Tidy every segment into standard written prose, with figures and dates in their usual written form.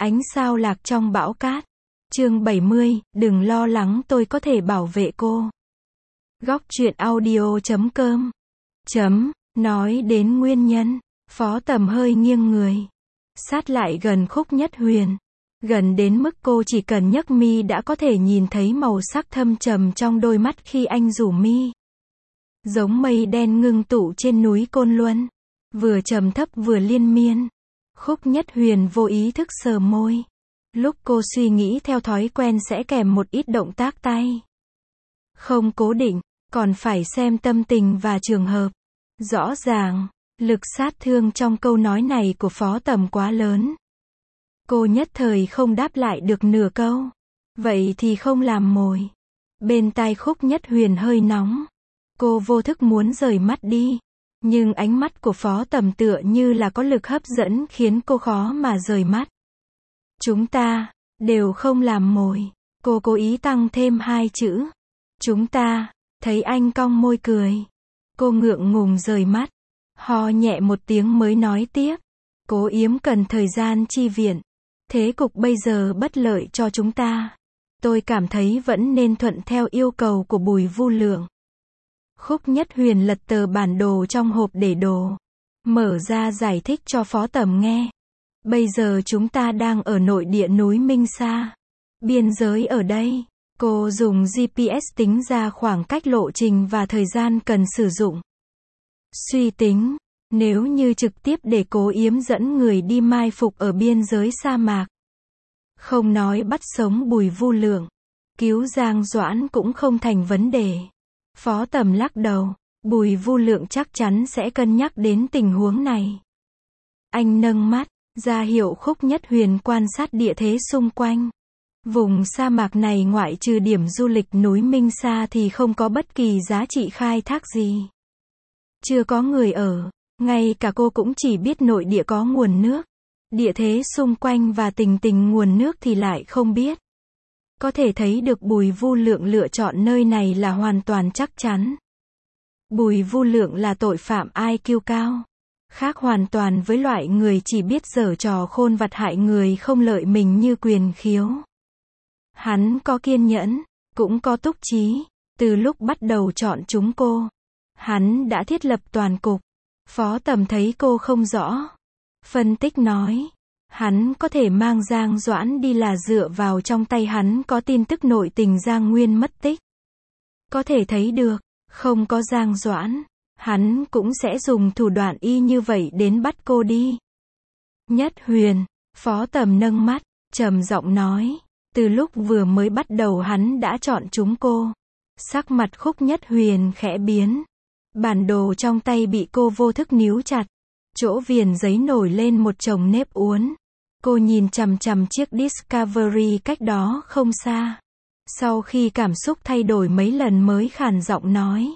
Ánh sao lạc trong bão cát. Chương 70, đừng lo lắng tôi có thể bảo vệ cô. Góc truyện audio.com. Nói đến nguyên nhân, Phó Tầm hơi nghiêng người, sát lại gần Khúc Nhất Huyền, gần đến mức cô chỉ cần nhấc mi đã có thể nhìn thấy màu sắc thâm trầm trong đôi mắt khi anh rủ mi. Giống mây đen ngưng tụ trên núi Côn Luân, vừa trầm thấp vừa liên miên. Khúc Nhất Huyền vô ý thức sờ môi. Lúc cô suy nghĩ theo thói quen sẽ kèm một ít động tác tay. Không cố định, còn phải xem tâm tình và trường hợp. Rõ ràng, lực sát thương trong câu nói này của Phó Tầm quá lớn. Cô nhất thời không đáp lại được nửa câu. Vậy thì không làm mồi. Bên tai Khúc Nhất Huyền hơi nóng. Cô vô thức muốn rời mắt đi. Nhưng ánh mắt của Phó Tầm tựa như là có lực hấp dẫn khiến cô khó mà rời mắt. Chúng ta, đều không làm mồi. Cô cố ý tăng thêm hai chữ. Chúng ta, thấy anh cong môi cười. Cô ngượng ngùng rời mắt. Ho nhẹ một tiếng mới nói tiếp. Cố Yếm cần thời gian chi viện. Thế cục bây giờ bất lợi cho chúng ta. Tôi cảm thấy vẫn nên thuận theo yêu cầu của Bùi Vu Lượng. Khúc Nhất Huyền lật tờ bản đồ trong hộp để đồ. Mở ra giải thích cho Phó Tầm nghe. Bây giờ chúng ta đang ở nội địa núi Minh Sa. Biên giới ở đây. Cô dùng GPS tính ra khoảng cách lộ trình và thời gian cần sử dụng. Suy tính, nếu như trực tiếp để Cố Yếm dẫn người đi mai phục ở biên giới sa mạc. Không nói bắt sống Bùi Vu Lượng. Cứu Giang Doãn cũng không thành vấn đề. Phó Tầm lắc đầu. Bùi Vu Lượng chắc chắn sẽ cân nhắc đến tình huống này. Anh nâng mắt, ra hiệu Khúc Nhất Huyền quan sát địa thế xung quanh. Vùng sa mạc này ngoại trừ điểm du lịch núi Minh Sa thì không có bất kỳ giá trị khai thác gì. Chưa có người ở, ngay cả cô cũng chỉ biết nội địa có nguồn nước. Địa thế xung quanh và tình nguồn nước thì lại không biết. Có thể thấy được Bùi Vu Lượng lựa chọn nơi này là hoàn toàn chắc chắn. Bùi Vu Lượng là tội phạm IQ cao. Khác hoàn toàn với loại người chỉ biết giở trò khôn vặt hại người không lợi mình như Quyền Khiếu. Hắn có kiên nhẫn, cũng có túc trí. Từ lúc bắt đầu chọn chúng cô, hắn đã thiết lập toàn cục. Phó Tầm thấy cô không rõ. Phân tích nói, hắn có thể mang Giang Doãn đi là dựa vào trong tay hắn có tin tức nội tình Giang Nguyên mất tích. Có thể thấy được, không có Giang Doãn, hắn cũng sẽ dùng thủ đoạn y như vậy đến bắt cô đi. Nhất Huyền, Phó Tầm nâng mắt, trầm giọng nói, từ lúc vừa mới bắt đầu hắn đã chọn chúng cô. Sắc mặt Khúc Nhất Huyền khẽ biến. Bản đồ trong tay bị cô vô thức níu chặt. Chỗ viền giấy nổi lên một chồng nếp uốn. Cô nhìn chằm chằm chiếc Discovery cách đó không xa. Sau khi cảm xúc thay đổi mấy lần mới khàn giọng nói.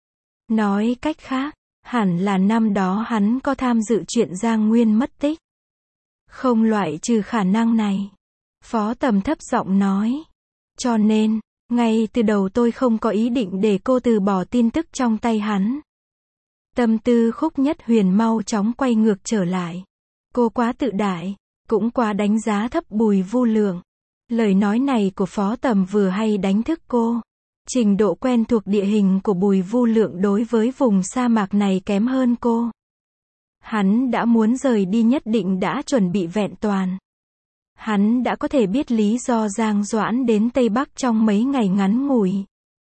Nói cách khác, hẳn là năm đó hắn có tham dự chuyện Giang Nguyên mất tích. Không loại trừ khả năng này. Phó Tầm thấp giọng nói. Cho nên, ngay từ đầu tôi không có ý định để cô từ bỏ tin tức trong tay hắn. Tâm tư Khúc Nhất Huyền mau chóng quay ngược trở lại. Cô quá tự đại, cũng quá đánh giá thấp Bùi Vu Lượng. Lời nói này của Phó Tầm vừa hay đánh thức cô. Trình độ quen thuộc địa hình của Bùi Vu Lượng đối với vùng sa mạc này kém hơn cô. Hắn đã muốn rời đi nhất định đã chuẩn bị vẹn toàn. Hắn đã có thể biết lý do Giang Doãn đến Tây Bắc trong mấy ngày ngắn ngủi.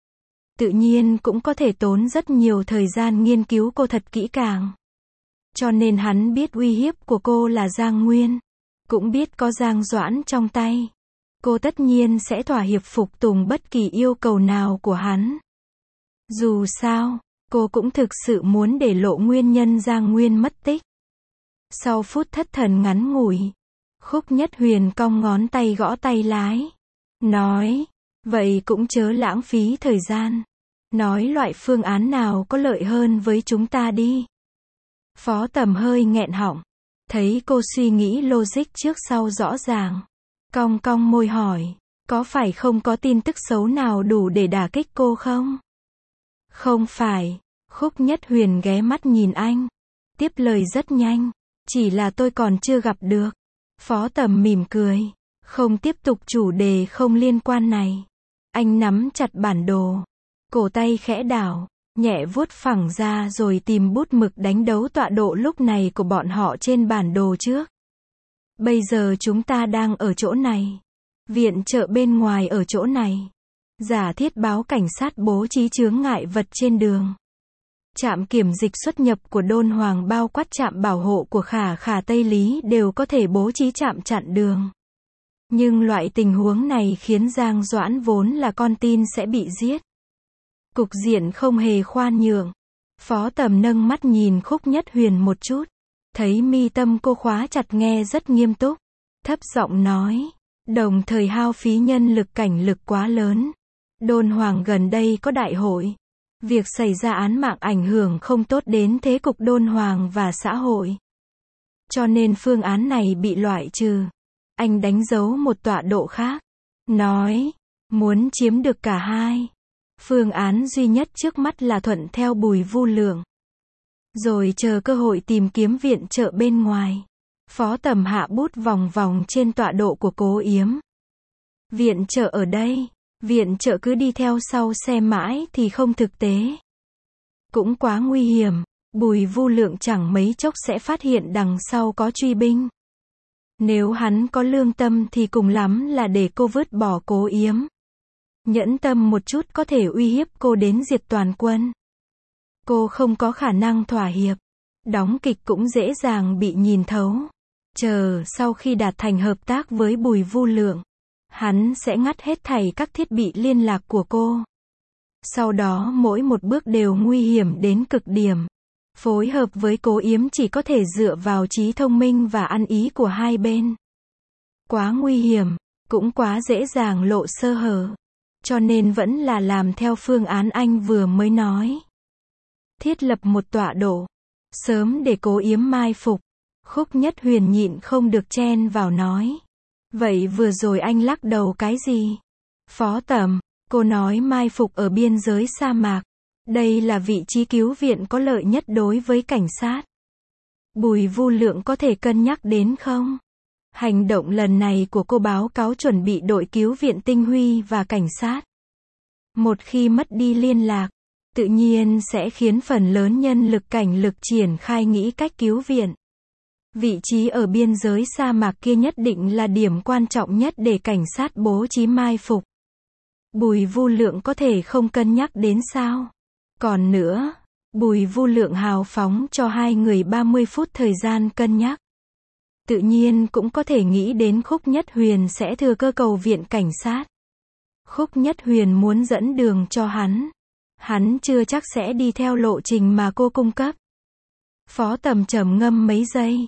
Tự nhiên cũng có thể tốn rất nhiều thời gian nghiên cứu cô thật kỹ càng. Cho nên hắn biết uy hiếp của cô là Giang Nguyên. Cũng biết có Giang Doãn trong tay. Cô tất nhiên sẽ thỏa hiệp phục tùng bất kỳ yêu cầu nào của hắn. Dù sao, cô cũng thực sự muốn để lộ nguyên nhân Giang Nguyên mất tích. Sau phút thất thần ngắn ngủi, Khúc Nhất Huyền cong ngón tay gõ tay lái. Nói, vậy cũng chớ lãng phí thời gian. Nói loại phương án nào có lợi hơn với chúng ta đi. Phó Tầm hơi nghẹn họng. Thấy cô suy nghĩ logic trước sau rõ ràng. Cong cong môi hỏi, có phải không có tin tức xấu nào đủ để đả kích cô không? Không phải. Khúc Nhất Huyền ghé mắt nhìn anh. Tiếp lời rất nhanh. Chỉ là tôi còn chưa gặp được. Phó Tầm mỉm cười, không tiếp tục chủ đề không liên quan này. Anh nắm chặt bản đồ, cổ tay khẽ đảo, nhẹ vuốt phẳng ra rồi tìm bút mực đánh dấu tọa độ lúc này của bọn họ trên bản đồ trước. Bây giờ chúng ta đang ở chỗ này. Viện trợ bên ngoài ở chỗ này. Giả thiết báo cảnh sát bố trí chướng ngại vật trên đường. Trạm kiểm dịch xuất nhập của Đôn Hoàng bao quát trạm bảo hộ của Khả Khả Tây Lý đều có thể bố trí trạm chặn đường. Nhưng loại tình huống này khiến Giang Doãn vốn là con tin sẽ bị giết. Cục diện không hề khoan nhượng. Phó Tầm nâng mắt nhìn Khúc Nhất Huyền một chút. Thấy mi tâm cô khóa chặt nghe rất nghiêm túc. Thấp giọng nói. Đồng thời hao phí nhân lực cảnh lực quá lớn. Đôn Hoàng gần đây có đại hội. Việc xảy ra án mạng ảnh hưởng không tốt đến thế cục Đôn Hoàng và xã hội. Cho nên phương án này bị loại trừ. Anh đánh dấu một tọa độ khác. Nói. Muốn chiếm được cả hai. Phương án duy nhất trước mắt là thuận theo Bùi Vu Lượng. Rồi chờ cơ hội tìm kiếm viện trợ bên ngoài. Phó Tầm hạ bút vòng vòng trên tọa độ của Cố Yếm. Viện trợ ở đây. Viện trợ cứ đi theo sau xe mãi thì không thực tế. Cũng quá nguy hiểm. Bùi Vu Lượng chẳng mấy chốc sẽ phát hiện đằng sau có truy binh. Nếu hắn có lương tâm thì cùng lắm là để cô vứt bỏ Cố Yếm. Nhẫn tâm một chút có thể uy hiếp cô đến diệt toàn quân. Cô không có khả năng thỏa hiệp. Đóng kịch cũng dễ dàng bị nhìn thấu. Chờ sau khi đạt thành hợp tác với Bùi Vu Lượng, hắn sẽ ngắt hết thảy các thiết bị liên lạc của cô. Sau đó mỗi một bước đều nguy hiểm đến cực điểm. Phối hợp với Cố Yếm chỉ có thể dựa vào trí thông minh và ăn ý của hai bên. Quá nguy hiểm, cũng quá dễ dàng lộ sơ hở. Cho nên vẫn là làm theo phương án anh vừa mới nói. Thiết lập một tọa độ. Sớm để Cố Yếm mai phục. Khúc Nhất Huyền nhịn không được chen vào nói. Vậy vừa rồi anh lắc đầu cái gì? Phó Tầm, cô nói mai phục ở biên giới sa mạc. Đây là vị trí cứu viện có lợi nhất đối với cảnh sát. Bùi Vu Lượng có thể cân nhắc đến không? Hành động lần này của cô báo cáo chuẩn bị đội cứu viện tinh huy và cảnh sát. Một khi mất đi liên lạc, tự nhiên sẽ khiến phần lớn nhân lực cảnh lực triển khai nghĩ cách cứu viện. Vị trí ở biên giới sa mạc kia nhất định là điểm quan trọng nhất để cảnh sát bố trí mai phục. Bùi Vu Lượng có thể không cân nhắc đến sao? Còn nữa, Bùi Vu Lượng hào phóng cho hai người 30 phút thời gian cân nhắc. Tự nhiên cũng có thể nghĩ đến Khúc Nhất Huyền sẽ thừa cơ cầu viện cảnh sát. Khúc Nhất Huyền muốn dẫn đường cho hắn. Hắn chưa chắc sẽ đi theo lộ trình mà cô cung cấp. Phó Tầm trầm ngâm mấy giây.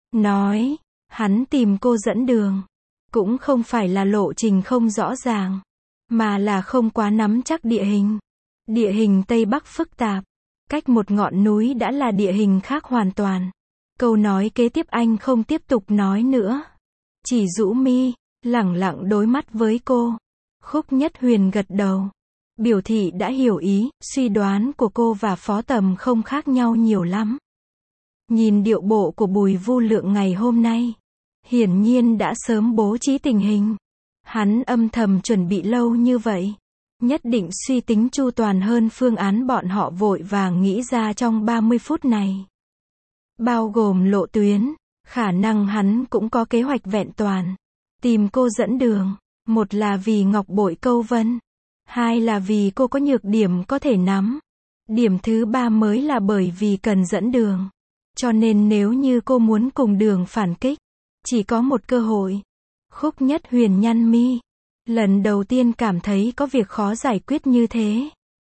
Nói, hắn tìm cô dẫn đường. Cũng không phải là lộ trình không rõ ràng. Mà là không quá nắm chắc địa hình. Địa hình Tây Bắc phức tạp. Cách một ngọn núi đã là địa hình khác hoàn toàn. Câu nói kế tiếp anh không tiếp tục nói nữa. Chỉ rũ mi, lẳng lặng đối mắt với cô. Khúc Nhất Huyền gật đầu. Biểu thị đã hiểu ý, suy đoán của cô và Phó Tầm không khác nhau nhiều lắm. Nhìn điệu bộ của Bùi Vu Lượng ngày hôm nay. Hiển nhiên đã sớm bố trí tình hình. Hắn âm thầm chuẩn bị lâu như vậy. Nhất định suy tính chu toàn hơn phương án bọn họ vội vàng nghĩ ra trong 30 phút này. Bao gồm lộ tuyến, khả năng hắn cũng có kế hoạch vẹn toàn. Tìm cô dẫn đường, một là vì Ngọc Bội Câu Vân, hai là vì cô có nhược điểm có thể nắm. Điểm thứ ba mới là bởi vì cần dẫn đường. Cho nên nếu như cô muốn cùng đường phản kích, chỉ có một cơ hội. Khúc Nhất Huyền nhăn mi. Lần đầu tiên cảm thấy có việc khó giải quyết như thế.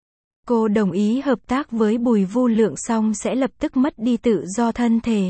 Cô đồng ý hợp tác với Bùi Vu Lượng xong sẽ lập tức mất đi tự do thân thể.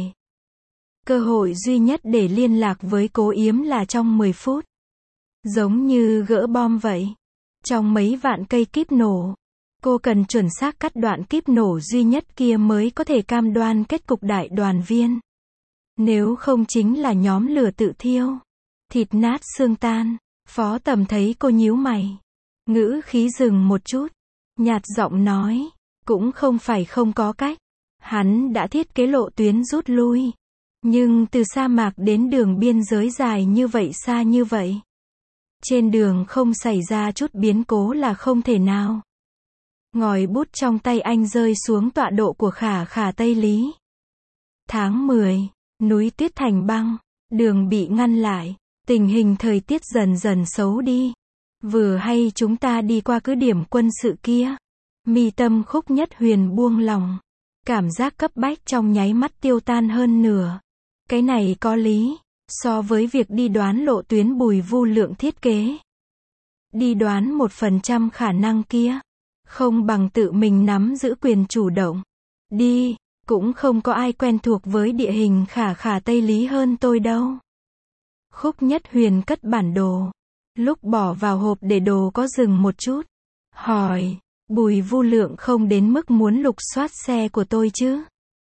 Cơ hội duy nhất để liên lạc với Cố Yếm là trong 10 phút. Giống như gỡ bom vậy. Trong mấy vạn cây kíp nổ, cô cần chuẩn xác cắt đoạn kíp nổ duy nhất kia mới có thể cam đoan kết cục đại đoàn viên. Nếu không chính là nhóm lửa tự thiêu. Thịt nát xương tan. Phó Tầm thấy cô nhíu mày. Ngữ khí dừng một chút. Nhạt giọng nói. Cũng không phải không có cách. Hắn đã thiết kế lộ tuyến rút lui. Nhưng từ sa mạc đến đường biên giới dài như vậy, xa như vậy. Trên đường không xảy ra chút biến cố là không thể nào. Ngòi bút trong tay anh rơi xuống tọa độ của Khả Khả Tây Lý. Tháng 10, núi tuyết thành băng, đường bị ngăn lại, tình hình thời tiết dần dần xấu đi. Vừa hay chúng ta đi qua cứ điểm quân sự kia. Mi tâm Khúc Nhất Huyền buông lòng. Cảm giác cấp bách trong nháy mắt tiêu tan hơn nửa. Cái này có lý, so với việc đi đoán lộ tuyến Bùi Vu Lượng thiết kế. Đi đoán 1% khả năng kia, không bằng tự mình nắm giữ quyền chủ động. Đi, cũng không có ai quen thuộc với địa hình Khả Khả Tây Lý hơn tôi đâu. Khúc Nhất Huyền cất bản đồ. Lúc bỏ vào hộp để đồ có dừng một chút. Hỏi, Bùi Vu Lượng không đến mức muốn lục soát xe của tôi chứ?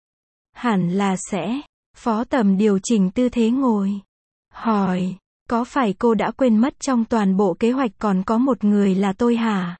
Hẳn là sẽ. Phó Tầm điều chỉnh tư thế ngồi. Hỏi, có phải cô đã quên mất trong toàn bộ kế hoạch còn có một người là tôi hả?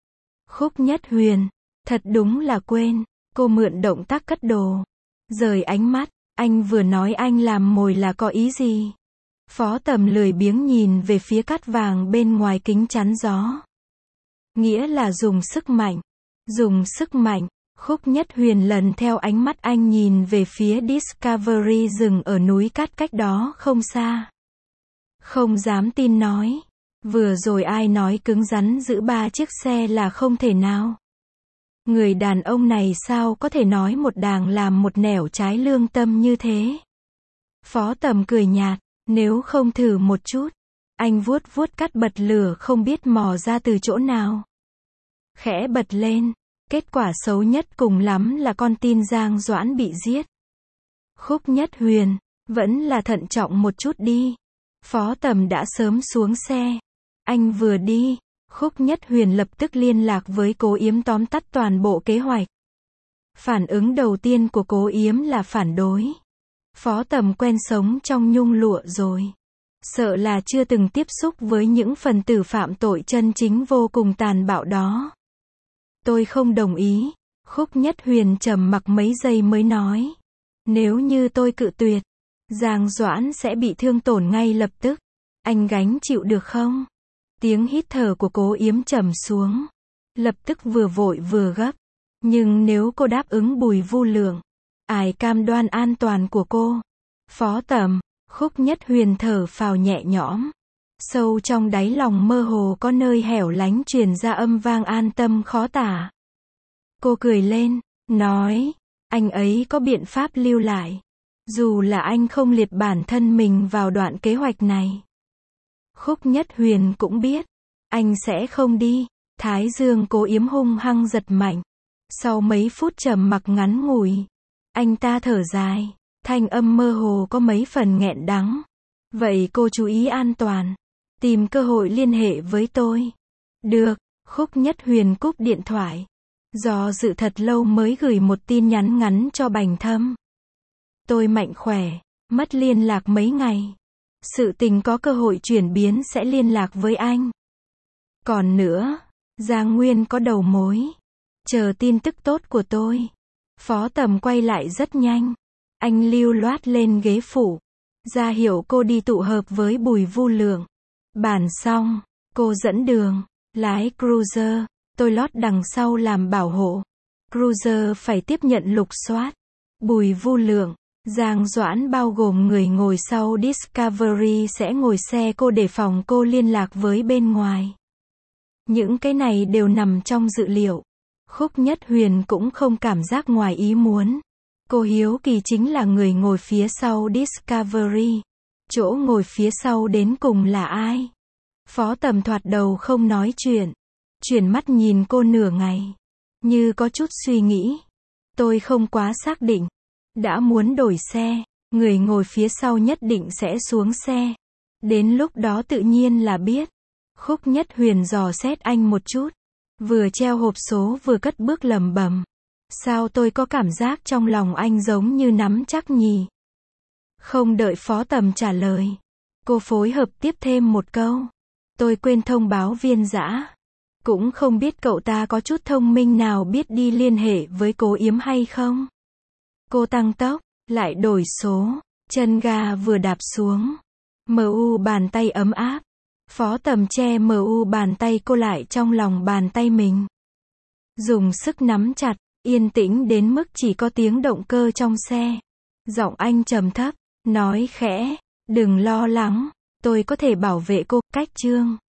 Khúc Nhất Huyền, thật đúng là quên. Cô mượn động tác cất đồ. Rời ánh mắt, anh vừa nói anh làm mồi là có ý gì? Phó Tầm lười biếng nhìn về phía cát vàng bên ngoài kính chắn gió. Nghĩa là dùng sức mạnh. Dùng sức mạnh. Khúc Nhất Huyền lần theo ánh mắt anh nhìn về phía Discovery dừng ở núi cát cách đó không xa. Không dám tin nói. Vừa rồi ai nói cứng rắn giữ 3 chiếc xe là không thể nào. Người đàn ông này sao có thể nói một đàng làm một nẻo trái lương tâm như thế? Phó Tầm cười nhạt, nếu không thử một chút. Anh vuốt vuốt cát bật lửa không biết mò ra từ chỗ nào. Khẽ bật lên. Kết quả xấu nhất cùng lắm là con tin Giang Doãn bị giết. Khúc Nhất Huyền, vẫn là thận trọng một chút đi. Phó Tầm đã sớm xuống xe. Anh vừa đi, Khúc Nhất Huyền lập tức liên lạc với Cố Yếm tóm tắt toàn bộ kế hoạch. Phản ứng đầu tiên của Cố Yếm là phản đối. Phó Tầm quen sống trong nhung lụa rồi. Sợ là chưa từng tiếp xúc với những phần tử phạm tội chân chính vô cùng tàn bạo đó. Tôi không đồng ý. Khúc Nhất Huyền trầm mặc mấy giây mới nói. Nếu như tôi cự tuyệt, Giang Doãn sẽ bị thương tổn ngay lập tức. Anh gánh chịu được không? Tiếng hít thở của Cố Yếm trầm xuống. Lập tức vừa vội vừa gấp. Nhưng nếu cô đáp ứng Bùi Vu Lượng, ai cam đoan an toàn của cô? Phó Tầm, Khúc Nhất Huyền thở phào nhẹ nhõm. Sâu trong đáy lòng mơ hồ có nơi hẻo lánh truyền ra âm vang an tâm khó tả. Cô cười lên, nói, anh ấy có biện pháp lưu lại. Dù là anh không liệt bản thân mình vào đoạn kế hoạch này. Khúc Nhất Huyền cũng biết, anh sẽ không đi. Thái dương Cố Yếm hung hăng giật mạnh. Sau mấy phút trầm mặc ngắn ngủi, anh ta thở dài, thanh âm mơ hồ có mấy phần nghẹn đắng. Vậy cô chú ý an toàn. Tìm cơ hội liên hệ với tôi. Được, Khúc Nhất Huyền cúp điện thoại. Do dự thật lâu mới gửi một tin nhắn ngắn cho Bành Thâm. Tôi mạnh khỏe, mất liên lạc mấy ngày. Sự tình có cơ hội chuyển biến sẽ liên lạc với anh. Còn nữa, Giang Nguyên có đầu mối. Chờ tin tức tốt của tôi. Phó Tầm quay lại rất nhanh. Anh lưu loát lên ghế phụ. Ra hiệu cô đi tụ hợp với Bùi Vu Lượng. Bàn xong, cô dẫn đường, lái cruiser, tôi lót đằng sau làm bảo hộ. Cruiser phải tiếp nhận lục soát. Bùi Vu Lượng, Giang Doãn bao gồm người ngồi sau Discovery sẽ ngồi xe cô để phòng cô liên lạc với bên ngoài. Những cái này đều nằm trong dự liệu. Khúc Nhất Huyền cũng không cảm giác ngoài ý muốn. Cô hiếu kỳ chính là người ngồi phía sau Discovery. Chỗ ngồi phía sau đến cùng là ai? Phó Tầm thoạt đầu không nói chuyện. Chuyển mắt nhìn cô nửa ngày. Như có chút suy nghĩ. Tôi không quá xác định. Đã muốn đổi xe, người ngồi phía sau nhất định sẽ xuống xe. Đến lúc đó tự nhiên là biết. Khúc Nhất Huyền dò xét anh một chút. Vừa treo hộp số vừa cất bước lẩm bẩm. Sao tôi có cảm giác trong lòng anh giống như nắm chắc nhỉ? Không đợi Phó Tầm trả lời. Cô phối hợp tiếp thêm một câu. Tôi quên thông báo Viên Dã. Cũng không biết cậu ta có chút thông minh nào biết đi liên hệ với Cố Yếm hay không? Cô tăng tốc, lại đổi số. Chân ga vừa đạp xuống. MU bàn tay ấm áp. Phó Tầm che MU bàn tay cô lại trong lòng bàn tay mình. Dùng sức nắm chặt, yên tĩnh đến mức chỉ có tiếng động cơ trong xe. Giọng anh trầm thấp, nói khẽ, đừng lo lắng, tôi có thể bảo vệ cô. Cách chương